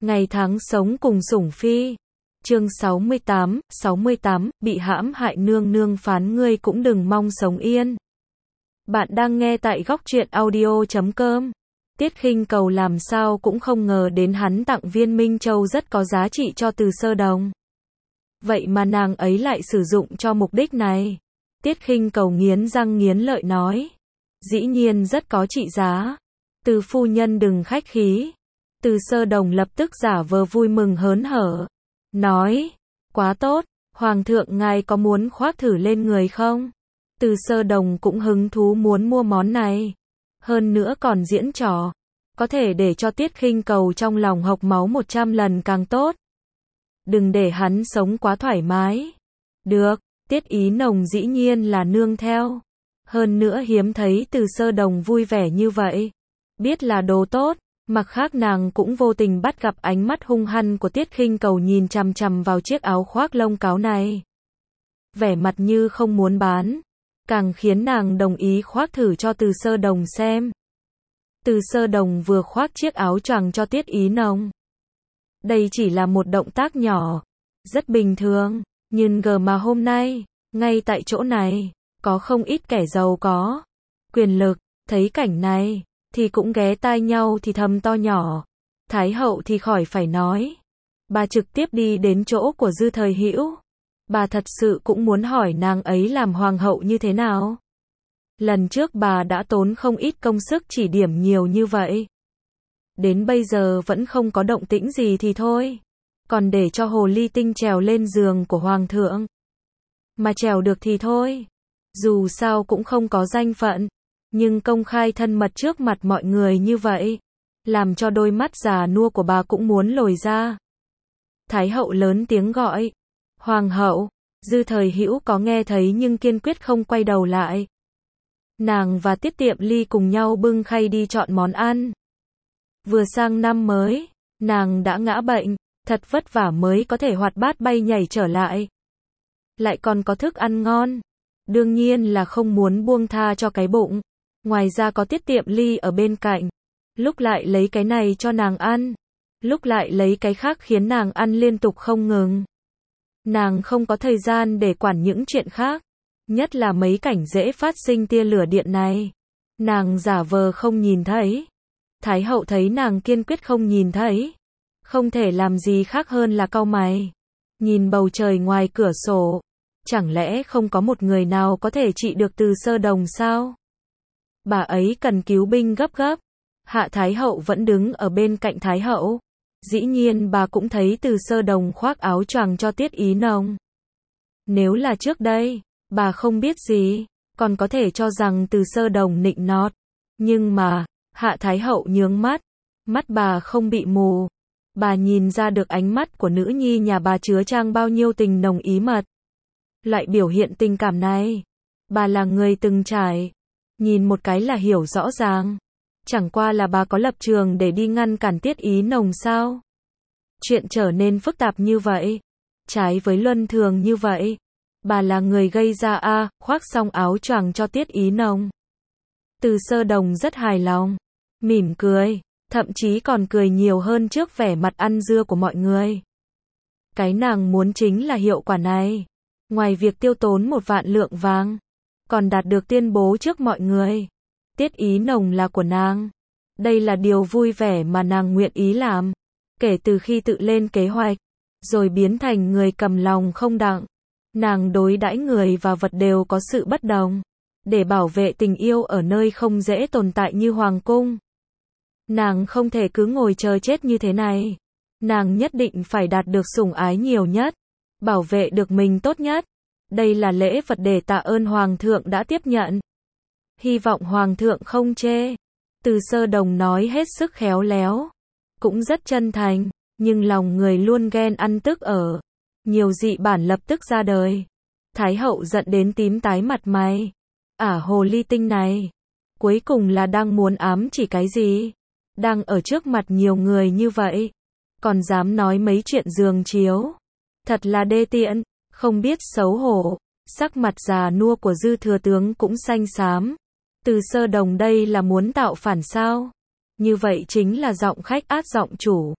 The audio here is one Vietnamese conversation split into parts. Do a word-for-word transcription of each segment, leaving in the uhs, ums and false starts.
Ngày tháng sống cùng sủng phi. Chương sáu mươi tám, sáu mươi tám, bị hãm hại nương nương phán ngươi cũng đừng mong sống yên. Bạn đang nghe tại góc truyện audio chấm com. Tiết Khinh Cầu làm sao cũng không ngờ đến hắn tặng viên Minh Châu rất có giá trị cho Từ Sơ Đồng. Vậy mà nàng ấy lại sử dụng cho mục đích này. Tiết Khinh Cầu nghiến răng nghiến lợi nói. Dĩ nhiên rất có trị giá. Từ phu nhân đừng khách khí. Từ Sơ Đồng lập tức giả vờ vui mừng hớn hở. Nói, quá tốt, Hoàng thượng ngài có muốn khoác thử lên người không? Từ Sơ Đồng cũng hứng thú muốn mua món này. Hơn nữa còn diễn trò. Có thể để cho Tiết Khinh Cầu trong lòng hộc máu một trăm lần càng tốt. Đừng để hắn sống quá thoải mái. Được, Tiết Ý Nồng dĩ nhiên là nương theo. Hơn nữa hiếm thấy Từ Sơ Đồng vui vẻ như vậy. Biết là đồ tốt. Mặt khác nàng cũng vô tình bắt gặp ánh mắt hung hăng của Tiết Khinh Cầu nhìn chằm chằm vào chiếc áo khoác lông cáo này. Vẻ mặt như không muốn bán, càng khiến nàng đồng ý khoác thử cho Từ Sơ Đồng xem. Từ Sơ Đồng vừa khoác chiếc áo choàng cho Tiết Ý Nồng. Đây chỉ là một động tác nhỏ, rất bình thường, nhưng gờ mà hôm nay, ngay tại chỗ này, có không ít kẻ giàu có, quyền lực, thấy cảnh này thì cũng ghé tai nhau thì thầm to nhỏ. Thái hậu thì khỏi phải nói. Bà trực tiếp đi đến chỗ của Dư Thời Hữu. Bà thật sự cũng muốn hỏi nàng ấy làm hoàng hậu như thế nào. Lần trước bà đã tốn không ít công sức chỉ điểm nhiều như vậy. Đến bây giờ vẫn không có động tĩnh gì thì thôi. Còn để cho hồ ly tinh trèo lên giường của hoàng thượng. Mà trèo được thì thôi. Dù sao cũng không có danh phận. Nhưng công khai thân mật trước mặt mọi người như vậy, làm cho đôi mắt già nua của bà cũng muốn lồi ra. Thái hậu lớn tiếng gọi. Hoàng hậu. Dư Thời Hữu có nghe thấy nhưng kiên quyết không quay đầu lại. Nàng và Tiết Tiệm Ly cùng nhau bưng khay đi chọn món ăn. Vừa sang năm mới, nàng đã ngã bệnh, thật vất vả mới có thể hoạt bát bay nhảy trở lại. Lại còn có thức ăn ngon. Đương nhiên là không muốn buông tha cho cái bụng. Ngoài ra có Tiết Tiệm Ly ở bên cạnh. Lúc lại lấy cái này cho nàng ăn. Lúc lại lấy cái khác khiến nàng ăn liên tục không ngừng. Nàng không có thời gian để quản những chuyện khác. Nhất là mấy cảnh dễ phát sinh tia lửa điện này. Nàng giả vờ không nhìn thấy. Thái hậu thấy nàng kiên quyết không nhìn thấy. Không thể làm gì khác hơn là cau mày. Nhìn bầu trời ngoài cửa sổ. Chẳng lẽ không có một người nào có thể trị được Từ Sơ Đồng sao? Bà ấy cần cứu binh gấp gấp. Hạ Thái hậu vẫn đứng ở bên cạnh Thái hậu. Dĩ nhiên bà cũng thấy Từ Sơ Đồng khoác áo choàng cho Tiết Ý Nồng. Nếu là trước đây, bà không biết gì, còn có thể cho rằng Từ Sơ Đồng nịnh nọt. Nhưng mà, Hạ Thái hậu nhướng mắt. Mắt bà không bị mù. Bà nhìn ra được ánh mắt của nữ nhi nhà bà chứa chan bao nhiêu tình nồng ý mật. Loại biểu hiện tình cảm này, bà là người từng trải. Nhìn một cái là hiểu rõ ràng. Chẳng qua là bà có lập trường để đi ngăn cản Tiết Ý Nồng sao? Chuyện trở nên phức tạp như vậy. Trái với luân thường như vậy. Bà là người gây ra a à, khoác xong áo choàng cho Tiết Ý Nồng. Từ Sơ Đồng rất hài lòng. Mỉm cười. Thậm chí còn cười nhiều hơn trước vẻ mặt ăn dưa của mọi người. Cái nàng muốn chính là hiệu quả này. Ngoài việc tiêu tốn một vạn lượng vàng. Còn đạt được tuyên bố trước mọi người. Tiết Ý Nồng là của nàng. Đây là điều vui vẻ mà nàng nguyện ý làm. Kể từ khi tự lên kế hoạch. Rồi biến thành người cầm lòng không đặng. Nàng đối đãi người và vật đều có sự bất đồng. Để bảo vệ tình yêu ở nơi không dễ tồn tại như hoàng cung. Nàng không thể cứ ngồi chờ chết như thế này. Nàng nhất định phải đạt được sủng ái nhiều nhất. Bảo vệ được mình tốt nhất. Đây là lễ vật để tạ ơn Hoàng thượng đã tiếp nhận. Hy vọng Hoàng thượng không chê. Từ Sơ Đồng nói hết sức khéo léo. Cũng rất chân thành. Nhưng lòng người luôn ghen ăn tức ở. Nhiều dị bản lập tức ra đời. Thái hậu giận đến tím tái mặt mày. Ả hồ ly tinh này. Cuối cùng là đang muốn ám chỉ cái gì? Đang ở trước mặt nhiều người như vậy. Còn dám nói mấy chuyện giường chiếu. Thật là đê tiện. Không biết xấu hổ. Sắc mặt già nua của Dư thừa tướng cũng xanh xám. Từ Sơ Đồng đây là muốn tạo phản sao? Như vậy chính là giọng khách át giọng chủ.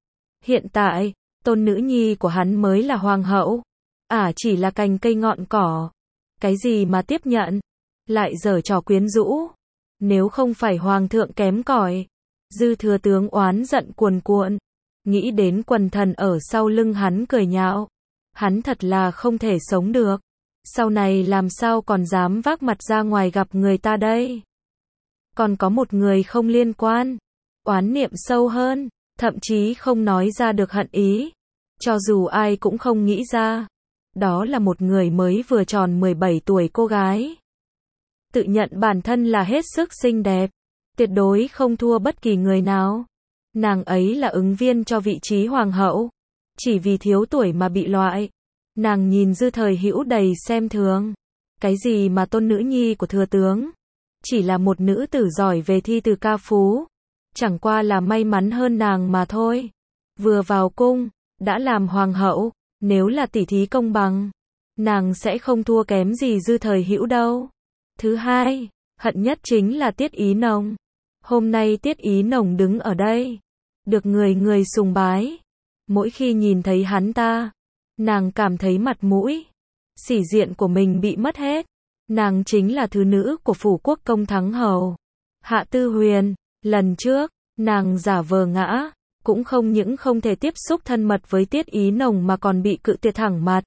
Hiện tại, tôn nữ nhi của hắn mới là hoàng hậu. Ả à, chỉ là cành cây ngọn cỏ. Cái gì mà tiếp nhận? Lại giở trò quyến rũ. Nếu không phải hoàng thượng kém cỏi. Dư thừa tướng oán giận cuồn cuộn. Nghĩ đến quần thần ở sau lưng hắn cười nhạo. Hắn thật là không thể sống được. Sau này làm sao còn dám vác mặt ra ngoài gặp người ta đây? Còn có một người không liên quan. Oán niệm sâu hơn. Thậm chí không nói ra được hận ý. Cho dù ai cũng không nghĩ ra. Đó là một người mới vừa tròn mười bảy tuổi cô gái. Tự nhận bản thân là hết sức xinh đẹp. Tuyệt đối không thua bất kỳ người nào. Nàng ấy là ứng viên cho vị trí hoàng hậu. Chỉ vì thiếu tuổi mà bị loại. Nàng nhìn Dư Thời Hữu đầy xem thường. Cái gì mà tôn nữ nhi của thừa tướng? Chỉ là một nữ tử giỏi về thi từ ca phú. Chẳng qua là may mắn hơn nàng mà thôi. Vừa vào cung, đã làm hoàng hậu. Nếu là tỷ thí công bằng, nàng sẽ không thua kém gì Dư Thời Hữu đâu. Thứ hai, hận nhất chính là Tiết Ý Nồng. Hôm nay Tiết Ý Nồng đứng ở đây, được người người sùng bái. Mỗi khi nhìn thấy hắn ta, nàng cảm thấy mặt mũi, sĩ diện của mình bị mất hết. Nàng chính là thứ nữ của phủ quốc công Thắng Hầu, Hạ Tư Huyền. Lần trước, nàng giả vờ ngã, cũng không những không thể tiếp xúc thân mật với Tiết Ý Nồng mà còn bị cự tuyệt thẳng mặt.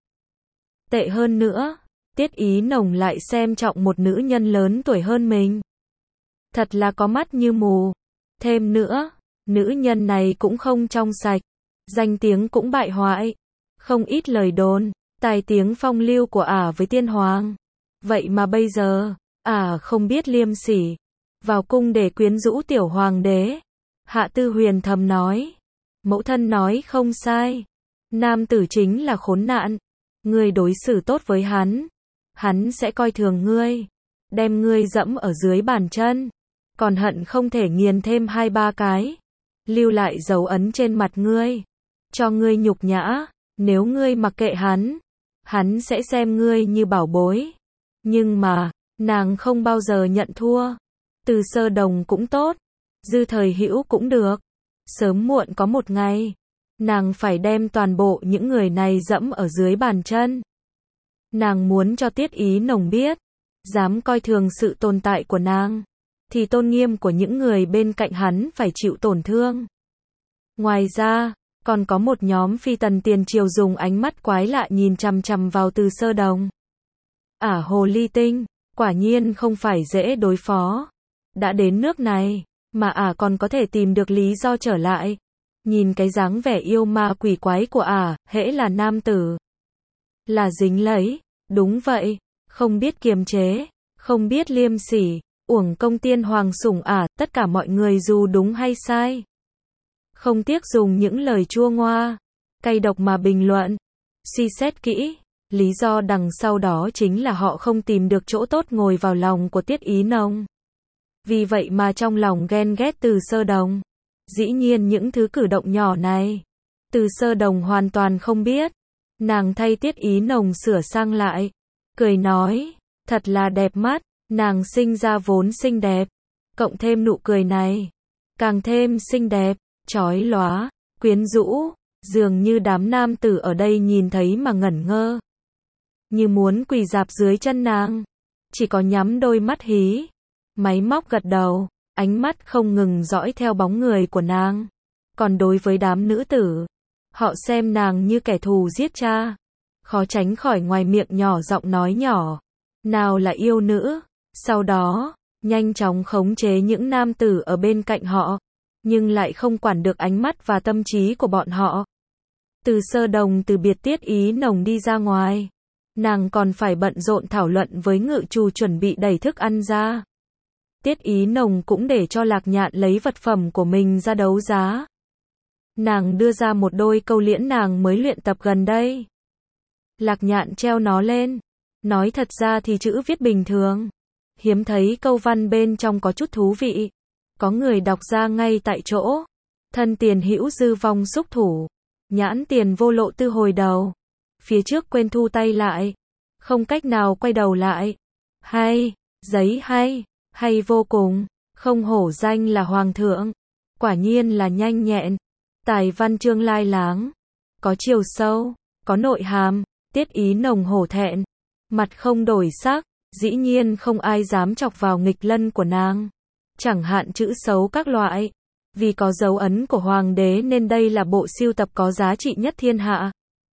Tệ hơn nữa, Tiết Ý Nồng lại xem trọng một nữ nhân lớn tuổi hơn mình. Thật là có mắt như mù. Thêm nữa, nữ nhân này cũng không trong sạch, danh tiếng cũng bại hoại. Không ít lời đồn, tài tiếng phong lưu của ả với tiên hoàng. Vậy mà bây giờ, ả không biết liêm sỉ, vào cung để quyến rũ tiểu hoàng đế. Hạ Tư Huyền thầm nói, mẫu thân nói không sai. Nam tử chính là khốn nạn. Ngươi đối xử tốt với hắn, hắn sẽ coi thường ngươi, đem ngươi dẫm ở dưới bàn chân, còn hận không thể nghiền thêm hai ba cái, lưu lại dấu ấn trên mặt ngươi, cho ngươi nhục nhã. Nếu ngươi mặc kệ hắn, hắn sẽ xem ngươi như bảo bối. Nhưng mà, nàng không bao giờ nhận thua. Từ Sơ Đồng cũng tốt, Dư Thời Hữu cũng được. Sớm muộn có một ngày, nàng phải đem toàn bộ những người này dẫm ở dưới bàn chân. Nàng muốn cho Tiết Ý Nồng biết, dám coi thường sự tồn tại của nàng, thì tôn nghiêm của những người bên cạnh hắn phải chịu tổn thương. Ngoài ra, còn có một nhóm phi tần tiền triều dùng ánh mắt quái lạ nhìn chằm chằm vào Từ Sơ Đồng. Ả hồ ly tinh, quả nhiên không phải dễ đối phó. Đã đến nước này, mà ả còn có thể tìm được lý do trở lại. Nhìn cái dáng vẻ yêu ma quỷ quái của ả, hễ là nam tử, là dính lấy. Đúng vậy, không biết kiềm chế, không biết liêm sỉ, uổng công tiên hoàng sủng ả, tất cả mọi người dù đúng hay sai, không tiếc dùng những lời chua ngoa, cay độc mà bình luận. Suy xét kỹ, lý do đằng sau đó chính là họ không tìm được chỗ tốt ngồi vào lòng của Tiết Ý Nồng. Vì vậy mà trong lòng ghen ghét Từ Sơ Đồng. Dĩ nhiên những thứ cử động nhỏ này, Từ Sơ Đồng hoàn toàn không biết. Nàng thay Tiết Ý Nồng sửa sang lại, cười nói, thật là đẹp mắt. Nàng sinh ra vốn xinh đẹp, cộng thêm nụ cười này, càng thêm xinh đẹp, chói lóa, quyến rũ. Dường như đám nam tử ở đây nhìn thấy mà ngẩn ngơ, như muốn quỳ rạp dưới chân nàng. Chỉ có nhắm đôi mắt hí, máy móc gật đầu, ánh mắt không ngừng dõi theo bóng người của nàng. Còn đối với đám nữ tử, họ xem nàng như kẻ thù giết cha, khó tránh khỏi ngoài miệng nhỏ giọng nói nhỏ, nào là yêu nữ. Sau đó, nhanh chóng khống chế những nam tử ở bên cạnh họ, nhưng lại không quản được ánh mắt và tâm trí của bọn họ. Từ Sơ Đồng từ biệt Tiết Ý Nồng đi ra ngoài, nàng còn phải bận rộn thảo luận với ngự trù chuẩn bị đẩy thức ăn ra. Tiết Ý Nồng cũng để cho Lạc Nhạn lấy vật phẩm của mình ra đấu giá. Nàng đưa ra một đôi câu liễn nàng mới luyện tập gần đây. Lạc Nhạn treo nó lên, nói thật ra thì chữ viết bình thường, hiếm thấy câu văn bên trong có chút thú vị. Có người đọc ra ngay tại chỗ. Thân tiền hữu dư vong xúc thủ, nhãn tiền vô lộ tư hồi đầu. Phía trước quên thu tay lại, không cách nào quay đầu lại. Hay, giấy hay, hay vô cùng, không hổ danh là hoàng thượng. Quả nhiên là nhanh nhẹn. Tài văn chương lai láng, có chiều sâu, có nội hàm, tiết ý nồng hổ thẹn, mặt không đổi sắc, dĩ nhiên không ai dám chọc vào nghịch lân của nàng. Chẳng hạn chữ xấu các loại. Vì có dấu ấn của hoàng đế nên đây là bộ sưu tập có giá trị nhất thiên hạ.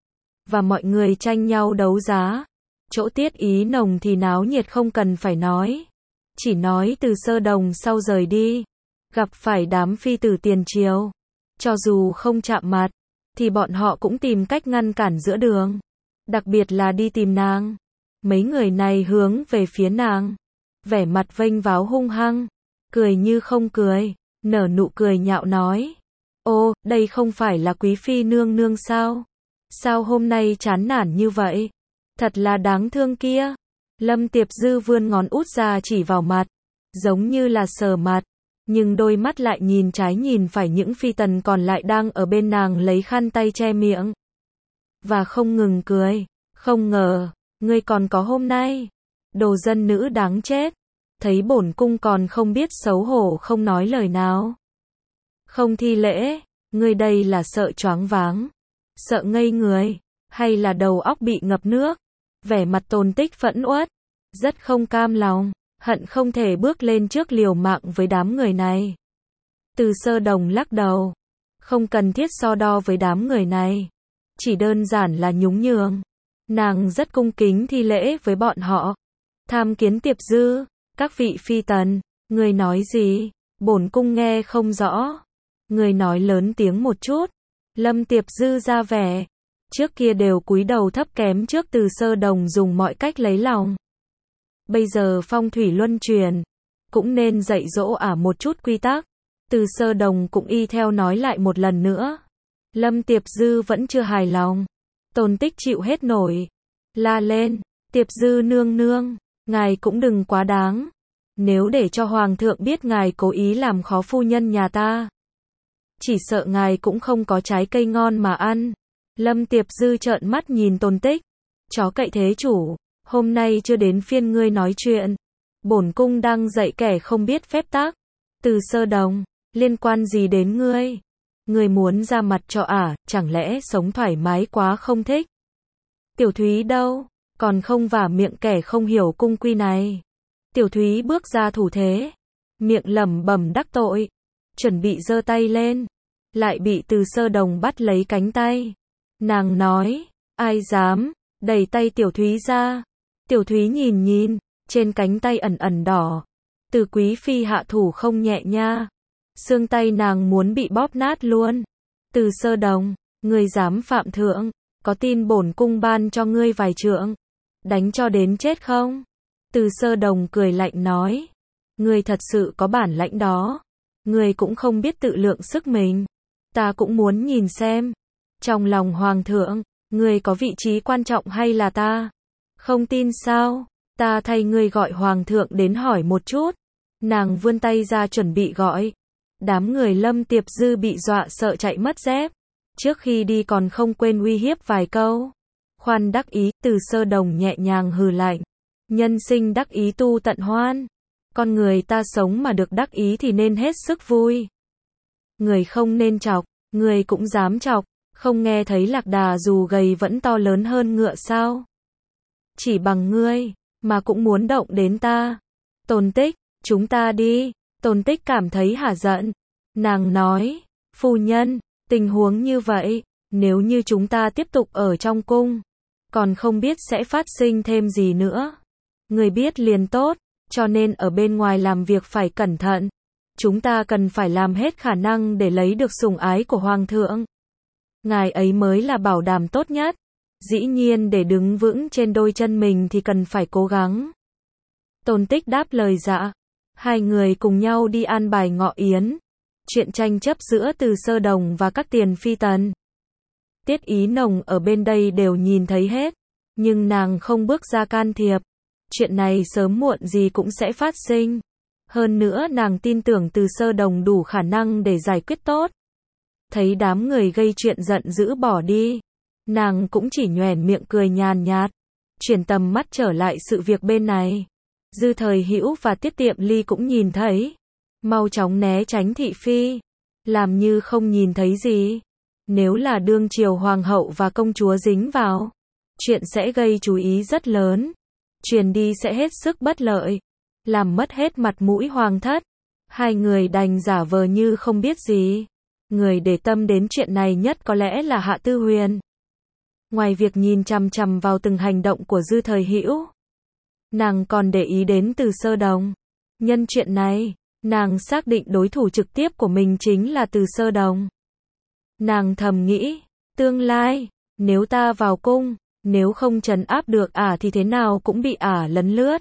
Và mọi người tranh nhau đấu giá. Chỗ tiết ý nồng thì náo nhiệt không cần phải nói. Chỉ nói Từ Sơ Đồng sau rời đi, gặp phải đám phi tử tiền triều. Cho dù không chạm mặt, thì bọn họ cũng tìm cách ngăn cản giữa đường. Đặc biệt là đi tìm nàng. Mấy người này hướng về phía nàng. Vẻ mặt vênh váo hung hăng. Cười như không cười. Nở nụ cười nhạo nói. Ô, đây không phải là quý phi nương nương sao? Sao hôm nay chán nản như vậy? Thật là đáng thương kia. Lâm Tiệp Dư vươn ngón út ra chỉ vào mặt. Giống như là sờ mặt. Nhưng đôi mắt lại nhìn trái nhìn phải những phi tần còn lại đang ở bên nàng lấy khăn tay che miệng. Và không ngừng cười. Không ngờ, ngươi còn có hôm nay. Đồ dân nữ đáng chết. Thấy bổn cung còn không biết xấu hổ không nói lời nào. Không thi lễ, ngươi đây là sợ choáng váng, sợ ngây người, hay là đầu óc bị ngập nước? Vẻ mặt Tôn Tích phẫn uất, rất không cam lòng, hận không thể bước lên trước liều mạng với đám người này. Từ Sơ Đồng lắc đầu, không cần thiết so đo với đám người này, chỉ đơn giản là nhún nhường. Nàng rất cung kính thi lễ với bọn họ. Tham kiến Tiệp Dư. Các vị phi tần, người nói gì? Bổn cung nghe không rõ. Người nói lớn tiếng một chút. Lâm Tiệp Dư ra vẻ. Trước kia đều cúi đầu thấp kém trước Từ Sơ Đồng dùng mọi cách lấy lòng. Bây giờ phong thủy luân truyền. Cũng nên dạy dỗ ả một chút quy tắc. Từ Sơ Đồng cũng y theo nói lại một lần nữa. Lâm Tiệp Dư vẫn chưa hài lòng. Tôn Tích chịu hết nổi. La lên. Tiệp Dư nương nương. Ngài cũng đừng quá đáng. Nếu để cho hoàng thượng biết ngài cố ý làm khó phu nhân nhà ta, chỉ sợ ngài cũng không có trái cây ngon mà ăn. Lâm Tiệp Dư trợn mắt nhìn Tôn Tích. Chó cậy thế chủ, hôm nay chưa đến phiên ngươi nói chuyện. Bổn cung đang dạy kẻ không biết phép tắc. Từ Sơ Đồng, liên quan gì đến ngươi? Ngươi muốn ra mặt cho ả, chẳng lẽ sống thoải mái quá không thích? Tiểu Thúy đâu? Còn không vả miệng kẻ không hiểu cung quy này. Tiểu Thúy bước ra thủ thế, miệng lẩm bẩm đắc tội, chuẩn bị giơ tay lên, lại bị Từ Sơ Đồng bắt lấy cánh tay. Nàng nói, ai dám, đẩy tay Tiểu Thúy ra. Tiểu Thúy nhìn nhìn, trên cánh tay ẩn ẩn đỏ. Từ quý phi hạ thủ không nhẹ nha. Xương tay nàng muốn bị bóp nát luôn. Từ Sơ Đồng, ngươi dám phạm thượng, có tin bổn cung ban cho ngươi vài trượng, đánh cho đến chết không? Từ Sơ Đồng cười lạnh nói, ngươi thật sự có bản lãnh đó, ngươi cũng không biết tự lượng sức mình. Ta cũng muốn nhìn xem, trong lòng hoàng thượng, ngươi có vị trí quan trọng hay là ta? Không tin sao? Ta thay ngươi gọi hoàng thượng đến hỏi một chút. Nàng vươn tay ra chuẩn bị gọi. Đám người Lâm Tiệp Dư bị dọa sợ chạy mất dép. Trước khi đi còn không quên uy hiếp vài câu. Khoan đắc ý, Từ Sơ Đồng nhẹ nhàng hừ lạnh. Nhân sinh đắc ý tu tận hoan. Con người ta sống mà được đắc ý thì nên hết sức vui. Người không nên chọc, người cũng dám chọc. Không nghe thấy lạc đà dù gầy vẫn to lớn hơn ngựa sao? Chỉ bằng ngươi, mà cũng muốn động đến ta. Tôn Tích, chúng ta đi. Tôn Tích cảm thấy hả giận. Nàng nói, phu nhân, tình huống như vậy, nếu như chúng ta tiếp tục ở trong cung, còn không biết sẽ phát sinh thêm gì nữa. Người biết liền tốt, cho nên ở bên ngoài làm việc phải cẩn thận. Chúng ta cần phải làm hết khả năng để lấy được sủng ái của hoàng thượng. Ngài ấy mới là bảo đảm tốt nhất. Dĩ nhiên để đứng vững trên đôi chân mình thì cần phải cố gắng. Tôn Tích đáp lời dạ. Hai người cùng nhau đi an bài ngọ yến. Chuyện tranh chấp giữa Từ Sơ Đồng và các tiền phi tần. Tiết Ý Nồng ở bên đây đều nhìn thấy hết. Nhưng nàng không bước ra can thiệp. Chuyện này sớm muộn gì cũng sẽ phát sinh. Hơn nữa nàng tin tưởng Từ Sơ Đồng đủ khả năng để giải quyết tốt. Thấy đám người gây chuyện giận dữ bỏ đi. Nàng cũng chỉ nhoẻn miệng cười nhàn nhạt. Chuyển tầm mắt trở lại sự việc bên này. Dư Thời Hữu và Tiết Tiệm Ly cũng nhìn thấy. Mau chóng né tránh thị phi. làm như không nhìn thấy gì. Nếu là đương triều hoàng hậu và công chúa dính vào, chuyện sẽ gây chú ý rất lớn, truyền đi sẽ hết sức bất lợi, làm mất hết mặt mũi hoàng thất. Hai người đành giả vờ như không biết gì. Người để tâm đến chuyện này nhất có lẽ là Hạ Tư Huyền. Ngoài việc nhìn chằm chằm vào từng hành động của Dư Thời Hữu, nàng còn để ý đến Từ Sơ Đồng. Nhân chuyện này, nàng xác định đối thủ trực tiếp của mình chính là Từ Sơ Đồng. Nàng thầm nghĩ, tương lai, nếu ta vào cung, nếu không trấn áp được ả thì thế nào cũng bị ả lấn lướt.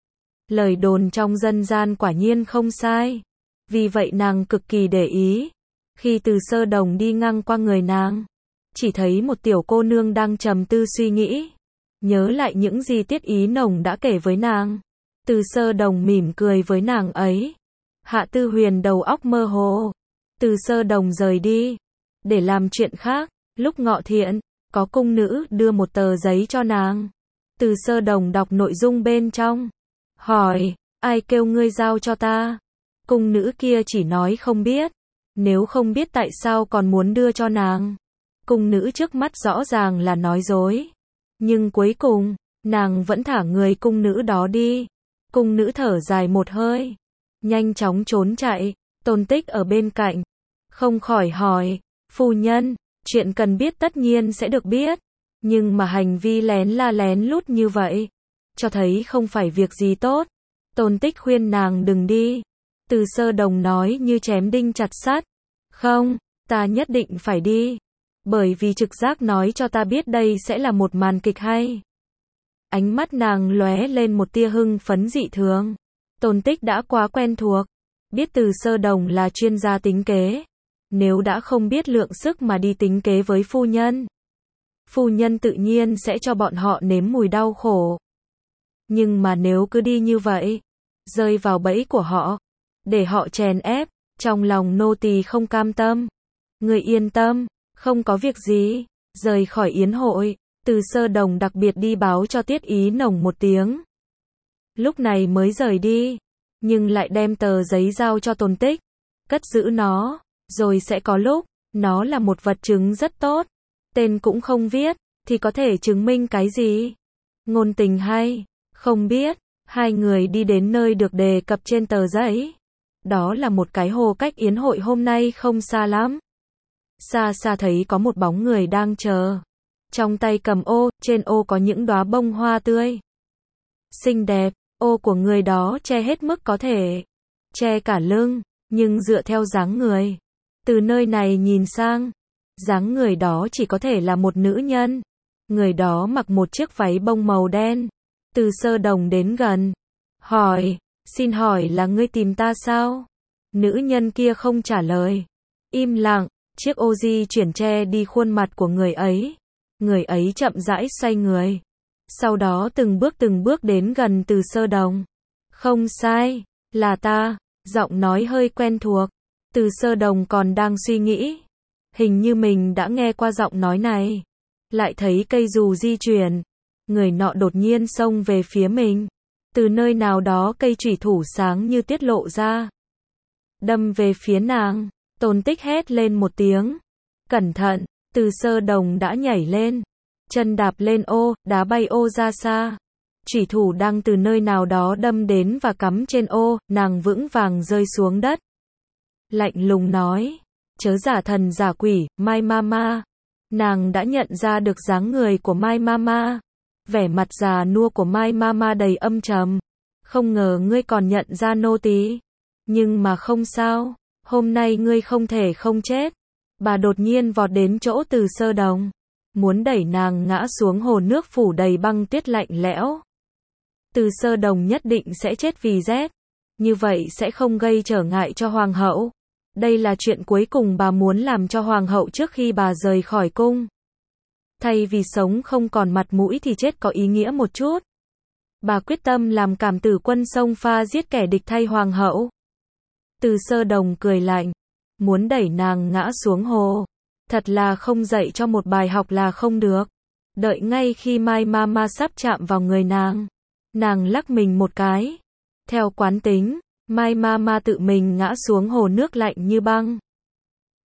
Lời đồn trong dân gian quả nhiên không sai. Vì vậy nàng cực kỳ để ý. Khi Từ Sơ Đồng đi ngang qua người nàng, chỉ thấy một tiểu cô nương đang trầm tư suy nghĩ, nhớ lại những gì Tiết Ý Nồng đã kể với nàng. Từ Sơ Đồng mỉm cười với nàng ấy. Hạ Tư Huyền đầu óc mơ hồ. Từ Sơ Đồng rời đi để làm chuyện khác. Lúc ngọ thiện, có cung nữ đưa một tờ giấy cho nàng. Từ Sơ Đồng đọc nội dung bên trong, hỏi, ai kêu ngươi giao cho ta? Cung nữ kia chỉ nói không biết. Nếu không biết tại sao còn muốn đưa cho nàng? Cung nữ trước mắt rõ ràng là nói dối. Nhưng cuối cùng, nàng vẫn thả người cung nữ đó đi. Cung nữ thở dài một hơi, nhanh chóng trốn chạy. Tôn Tích ở bên cạnh, không khỏi hỏi, phu nhân, chuyện cần biết tất nhiên sẽ được biết. Nhưng mà hành vi lén la lén lút như vậy, cho thấy không phải việc gì tốt. Tôn Tích khuyên nàng đừng đi. Từ Sơ Đồng nói như chém đinh chặt sắt. Không, ta nhất định phải đi. Bởi vì trực giác nói cho ta biết đây sẽ là một màn kịch hay. Ánh mắt nàng lóe lên một tia hưng phấn dị thường. Tôn Tích đã quá quen thuộc. Biết Từ Sơ Đồng là chuyên gia tính kế. Nếu đã không biết lượng sức mà đi tính kế với phu nhân, phu nhân tự nhiên sẽ cho bọn họ nếm mùi đau khổ. Nhưng mà nếu cứ đi như vậy, rơi vào bẫy của họ, để họ chèn ép, trong lòng nô tỳ không cam tâm. Người yên tâm, không có việc gì. Rời khỏi yến hội, Từ Sơ Đồng đặc biệt đi báo cho Tiết Ý Nồng một tiếng. Lúc này mới rời đi, nhưng lại đem tờ giấy giao cho Tôn Tích. Cất giữ nó, rồi sẽ có lúc, nó là một vật chứng rất tốt. Tên cũng không viết, thì có thể chứng minh cái gì? Ngôn tình hay? Không biết. Hai người đi đến nơi được đề cập trên tờ giấy. Đó là một cái hồ cách yến hội hôm nay không xa lắm. Xa xa thấy có một bóng người đang chờ. Trong tay cầm ô, trên ô có những đóa bông hoa tươi. Xinh đẹp, ô của người đó che hết mức có thể. Che cả lưng, nhưng dựa theo dáng người. Từ nơi này nhìn sang, dáng người đó chỉ có thể là một nữ nhân. Người đó mặc một chiếc váy bông màu đen. Từ Sơ Đồng đến gần, hỏi, xin hỏi là ngươi tìm ta sao? Nữ nhân kia không trả lời. Im lặng, chiếc ô di chuyển che đi khuôn mặt của người ấy. Người ấy chậm rãi xoay người. Sau đó từng bước từng bước đến gần Từ Sơ Đồng. Không sai, là ta. Giọng nói hơi quen thuộc. Từ Sơ Đồng còn đang suy nghĩ. Hình như mình đã nghe qua giọng nói này. Lại thấy cây dù di chuyển. Người nọ đột nhiên xông về phía mình. Từ nơi nào đó cây chủy thủ sáng như tiết lộ ra. Đâm về phía nàng. Tôn Tích hét lên một tiếng. Cẩn thận. Từ Sơ Đồng đã nhảy lên. Chân đạp lên ô, đá bay ô ra xa. Chủy thủ đang từ nơi nào đó đâm đến và cắm trên ô, nàng vững vàng rơi xuống đất. Lạnh lùng nói. Chớ giả thần giả quỷ, My Mama. Nàng đã nhận ra được dáng người của My Mama. Vẻ mặt già nua của My Mama đầy âm trầm. Không ngờ ngươi còn nhận ra nô tỳ. Nhưng mà không sao. Hôm nay ngươi không thể không chết. Bà đột nhiên vọt đến chỗ Từ Sơ Đồng. Muốn đẩy nàng ngã xuống hồ nước phủ đầy băng tuyết lạnh lẽo. Từ Sơ Đồng nhất định sẽ chết vì rét. Như vậy sẽ không gây trở ngại cho hoàng hậu. Đây là chuyện cuối cùng bà muốn làm cho hoàng hậu trước khi bà rời khỏi cung. Thay vì sống không còn mặt mũi thì chết có ý nghĩa một chút. Bà quyết tâm làm cảm tử quân xông pha giết kẻ địch thay hoàng hậu. Từ Sơ Đồng cười lạnh. Muốn đẩy nàng ngã xuống hồ. Thật là không dạy cho một bài học là không được. Đợi ngay khi My Mama sắp chạm vào người nàng. Nàng lắc mình một cái. Theo quán tính, My Mama tự mình ngã xuống hồ nước lạnh như băng.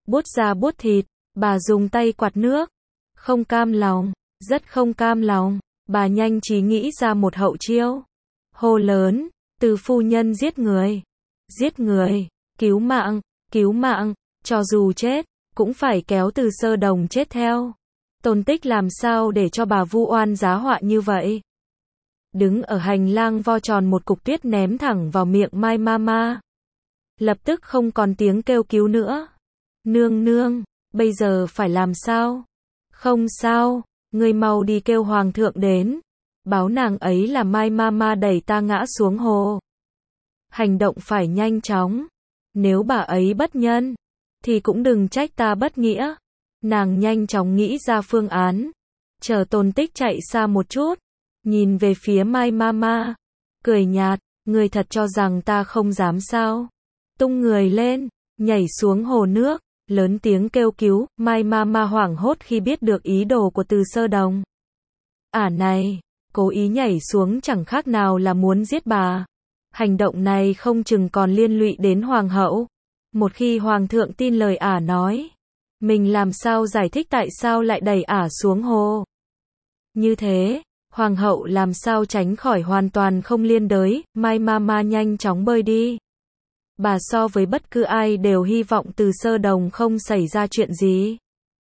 Buốt da buốt thịt, bà dùng tay quạt nước. Không cam lòng, rất không cam lòng, bà nhanh trí nghĩ ra một hậu chiêu. Hô lớn, Từ phu nhân giết người, giết người, cứu mạng, cứu mạng, cho dù chết, cũng phải kéo Từ Sơ Đồng chết theo. Tôn Tích làm sao để cho bà vu oan giá họa như vậy? Đứng ở hành lang vo tròn một cục tuyết ném thẳng vào miệng Mai Mama. Lập tức không còn tiếng kêu cứu nữa. Nương nương, bây giờ phải làm sao? Không sao, ngươi mau đi kêu hoàng thượng đến. Báo nàng ấy là Mai Mama đẩy ta ngã xuống hồ. Hành động phải nhanh chóng. Nếu bà ấy bất nhân, thì cũng đừng trách ta bất nghĩa. Nàng nhanh chóng nghĩ ra phương án. Chờ Tôn Tích chạy xa một chút. Nhìn về phía Mai Mama. Cười nhạt, ngươi thật cho rằng ta không dám sao? Tung người lên, nhảy xuống hồ nước, lớn tiếng kêu cứu. Mai Mama hoảng hốt khi biết được ý đồ của Từ Sơ Đồng. Ả này, cố ý nhảy xuống chẳng khác nào là muốn giết bà. Hành động này không chừng còn liên lụy đến hoàng hậu. Một khi hoàng thượng tin lời Ả nói, mình làm sao giải thích tại sao lại đẩy Ả xuống hồ. Như thế, hoàng hậu làm sao tránh khỏi hoàn toàn không liên đới. Mai Mama nhanh chóng bơi đi. Bà so với bất cứ ai đều hy vọng Từ Sơ Đồng không xảy ra chuyện gì.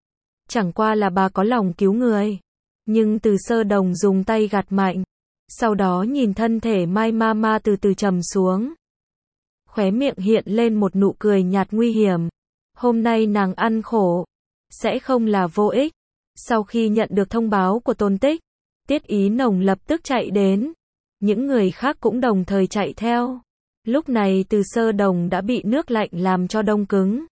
Chẳng qua là bà có lòng cứu người. Nhưng Từ Sơ Đồng dùng tay gạt mạnh. Sau đó nhìn thân thể Mai Mama từ từ trầm xuống. Khóe miệng hiện lên một nụ cười nhạt nguy hiểm. Hôm nay nàng ăn khổ. Sẽ không là vô ích. Sau khi nhận được thông báo của Tôn Tích, Tiết Ý Nồng lập tức chạy đến. Những người khác cũng đồng thời chạy theo. Lúc này Từ Sơ Đồng đã bị nước lạnh làm cho đông cứng.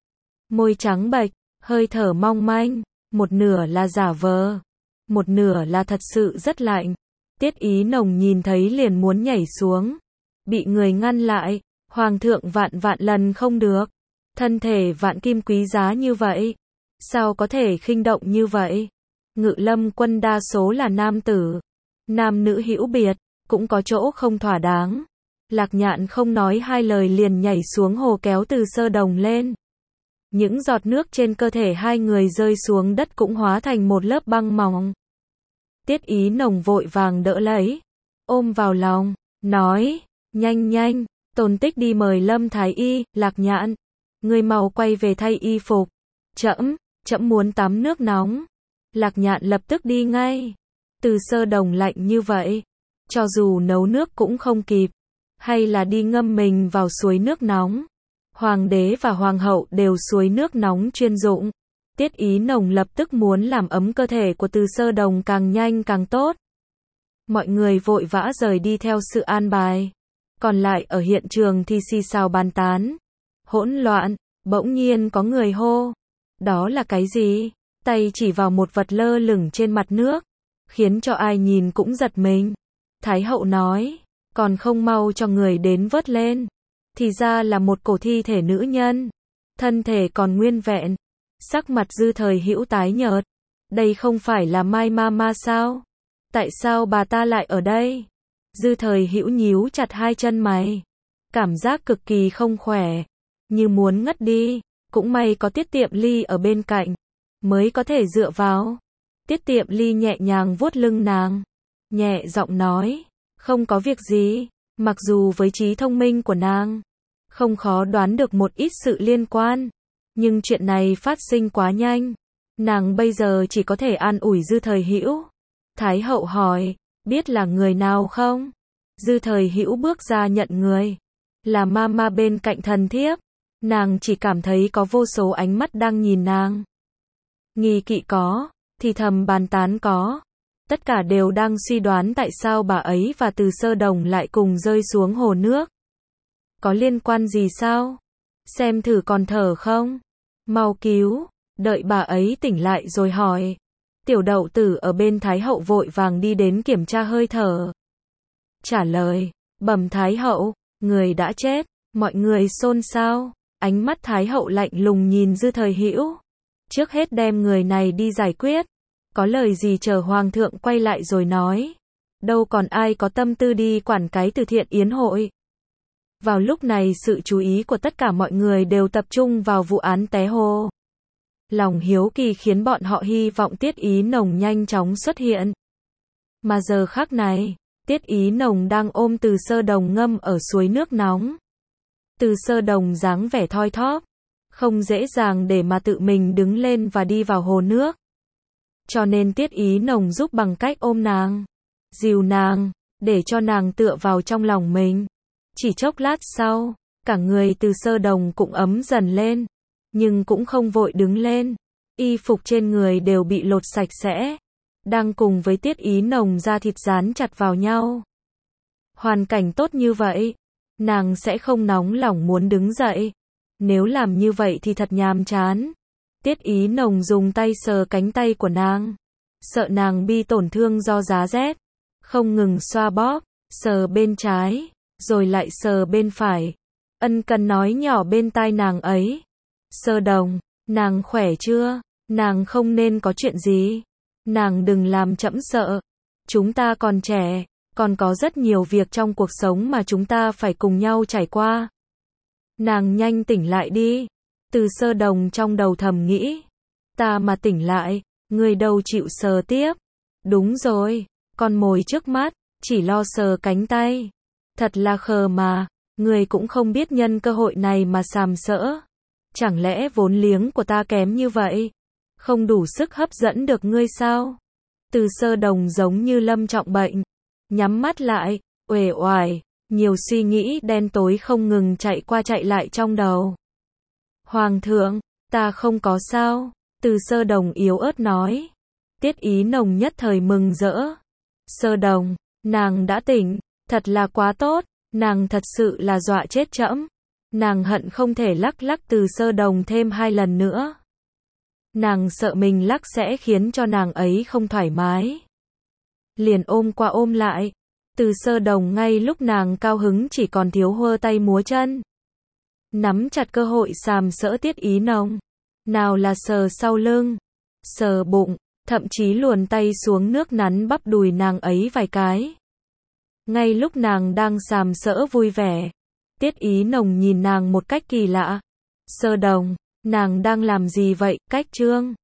Môi trắng bệch, hơi thở mong manh, một nửa là giả vờ, một nửa là thật sự rất lạnh. Tiết Ý Nồng nhìn thấy liền muốn nhảy xuống. Bị người ngăn lại, hoàng thượng vạn vạn lần không được. Thân thể vạn kim quý giá như vậy, sao có thể khinh động như vậy? Ngự Lâm quân đa số là nam tử, nam nữ hữu biệt, cũng có chỗ không thỏa đáng. Lạc Nhạn không nói hai lời liền nhảy xuống hồ kéo Từ Sơ Đồng lên. Những giọt nước trên cơ thể hai người rơi xuống đất cũng hóa thành một lớp băng mỏng. Tiết Ý Nồng vội vàng đỡ lấy, ôm vào lòng, nói, nhanh nhanh, Tôn Tích đi mời Lâm Thái Y. Lạc Nhạn, ngươi mau quay về thay y phục. Trẫm, trẫm muốn tắm nước nóng. Lạc Nhạn lập tức đi ngay. Từ Sơ Đồng lạnh như vậy, cho dù nấu nước cũng không kịp. Hay là đi ngâm mình vào suối nước nóng. Hoàng đế và hoàng hậu đều suối nước nóng chuyên dụng. Tiết Ý Nồng lập tức muốn làm ấm cơ thể của Từ Sơ Đồng càng nhanh càng tốt. Mọi người vội vã rời đi theo sự an bài. Còn lại ở hiện trường thì xì xào bàn tán. Hỗn loạn, bỗng nhiên có người hô. Đó là cái gì? Tay chỉ vào một vật lơ lửng trên mặt nước. Khiến cho ai nhìn cũng giật mình. Thái hậu nói, còn không mau cho người đến vớt lên. Thì ra là một cổ thi thể nữ nhân. Thân thể còn nguyên vẹn. Sắc mặt Dư Thời Hữu tái nhợt. Đây không phải là Mai Mama sao? Tại sao bà ta lại ở đây? Dư Thời Hữu nhíu chặt hai chân mày. Cảm giác cực kỳ không khỏe. Như muốn ngất đi. Cũng may có Tiết Tiệm Ly ở bên cạnh. Mới có thể dựa vào. Tiết Tiệm Ly nhẹ nhàng vuốt lưng nàng. Nhẹ giọng nói. Không có việc gì. Mặc dù với trí thông minh của nàng, không khó đoán được một ít sự liên quan. Nhưng chuyện này phát sinh quá nhanh. Nàng bây giờ chỉ có thể an ủi Dư Thời Hữu. Thái hậu hỏi, biết là người nào không? Dư Thời Hữu bước ra nhận người. Là Mama bên cạnh thần thiếp. Nàng chỉ cảm thấy có vô số ánh mắt đang nhìn nàng. Nghi kỵ có, thì thầm bàn tán có. Tất cả đều đang suy đoán tại sao bà ấy và Từ Sơ Đồng lại cùng rơi xuống hồ nước. Có liên quan gì sao? Xem thử còn thở không? Mau cứu, đợi bà ấy tỉnh lại rồi hỏi. Tiểu Đậu Tử ở bên Thái hậu vội vàng đi đến kiểm tra hơi thở. Trả lời, bẩm Thái hậu, người đã chết. Mọi người xôn xao. Ánh mắt Thái hậu lạnh lùng nhìn Dư Thời Hữu. Trước hết đem người này đi giải quyết. Có lời gì chờ hoàng thượng quay lại rồi nói. Đâu còn ai có tâm tư đi quản cái từ thiện yến hội. Vào lúc này sự chú ý của tất cả mọi người đều tập trung vào vụ án té hồ. Lòng hiếu kỳ khiến bọn họ hy vọng Tiết Ý Nồng nhanh chóng xuất hiện. Mà giờ khắc này, Tiết Ý Nồng đang ôm Từ Sơ Đồng ngâm ở suối nước nóng. Từ Sơ Đồng dáng vẻ thoi thóp, không dễ dàng để mà tự mình đứng lên và đi vào hồ nước. Cho nên Tiết Ý Nồng giúp bằng cách ôm nàng, dìu nàng, để cho nàng tựa vào trong lòng mình. Chỉ chốc lát sau, cả người Từ Sơ Đồng cũng ấm dần lên, nhưng cũng không vội đứng lên. Y phục trên người đều bị lột sạch sẽ, đang cùng với Tiết Ý Nồng da thịt dán chặt vào nhau. Hoàn cảnh tốt như vậy, nàng sẽ không nóng lòng muốn đứng dậy. Nếu làm như vậy thì thật nhàm chán. Tiết Ý Nồng dùng tay sờ cánh tay của nàng, sợ nàng bị tổn thương do giá rét, không ngừng xoa bóp, sờ bên trái, rồi lại sờ bên phải. Ân cần nói nhỏ bên tai nàng ấy. Sơ Đồng, nàng khỏe chưa? Nàng không nên có chuyện gì. Nàng đừng làm trẫm sợ. Chúng ta còn trẻ, còn có rất nhiều việc trong cuộc sống mà chúng ta phải cùng nhau trải qua. Nàng nhanh tỉnh lại đi. Từ Sơ Đồng trong đầu thầm nghĩ. Ta mà tỉnh lại, người đâu chịu sờ tiếp. Đúng rồi, con mồi trước mắt, chỉ lo sờ cánh tay. Thật là khờ mà, người cũng không biết nhân cơ hội này mà sàm sỡ. Chẳng lẽ vốn liếng của ta kém như vậy? Không đủ sức hấp dẫn được ngươi sao? Từ Sơ Đồng giống như lâm trọng bệnh, nhắm mắt lại, uể oải, nhiều suy nghĩ đen tối không ngừng chạy qua chạy lại trong đầu. Hoàng thượng, ta không có sao, Từ Sơ Đồng yếu ớt nói. Tiết Ý Nồng nhất thời mừng rỡ. Sơ Đồng, nàng đã tỉnh, thật là quá tốt, nàng thật sự là dọa chết trẫm. Nàng hận không thể lắc lắc Từ Sơ Đồng thêm hai lần nữa. Nàng sợ mình lắc sẽ khiến cho nàng ấy không thoải mái. Liền ôm qua ôm lại. Từ Sơ Đồng ngay lúc nàng cao hứng chỉ còn thiếu hơ tay múa chân. Nắm chặt cơ hội sàm sỡ Tiết Ý Nồng. Nào là sờ sau lưng, sờ bụng, thậm chí luồn tay xuống nước nắn bắp đùi nàng ấy vài cái. Ngay lúc nàng đang sàm sỡ vui vẻ, Tiết Ý Nồng nhìn nàng một cách kỳ lạ. Sơ Đồng, nàng đang làm gì vậy? Cách trương.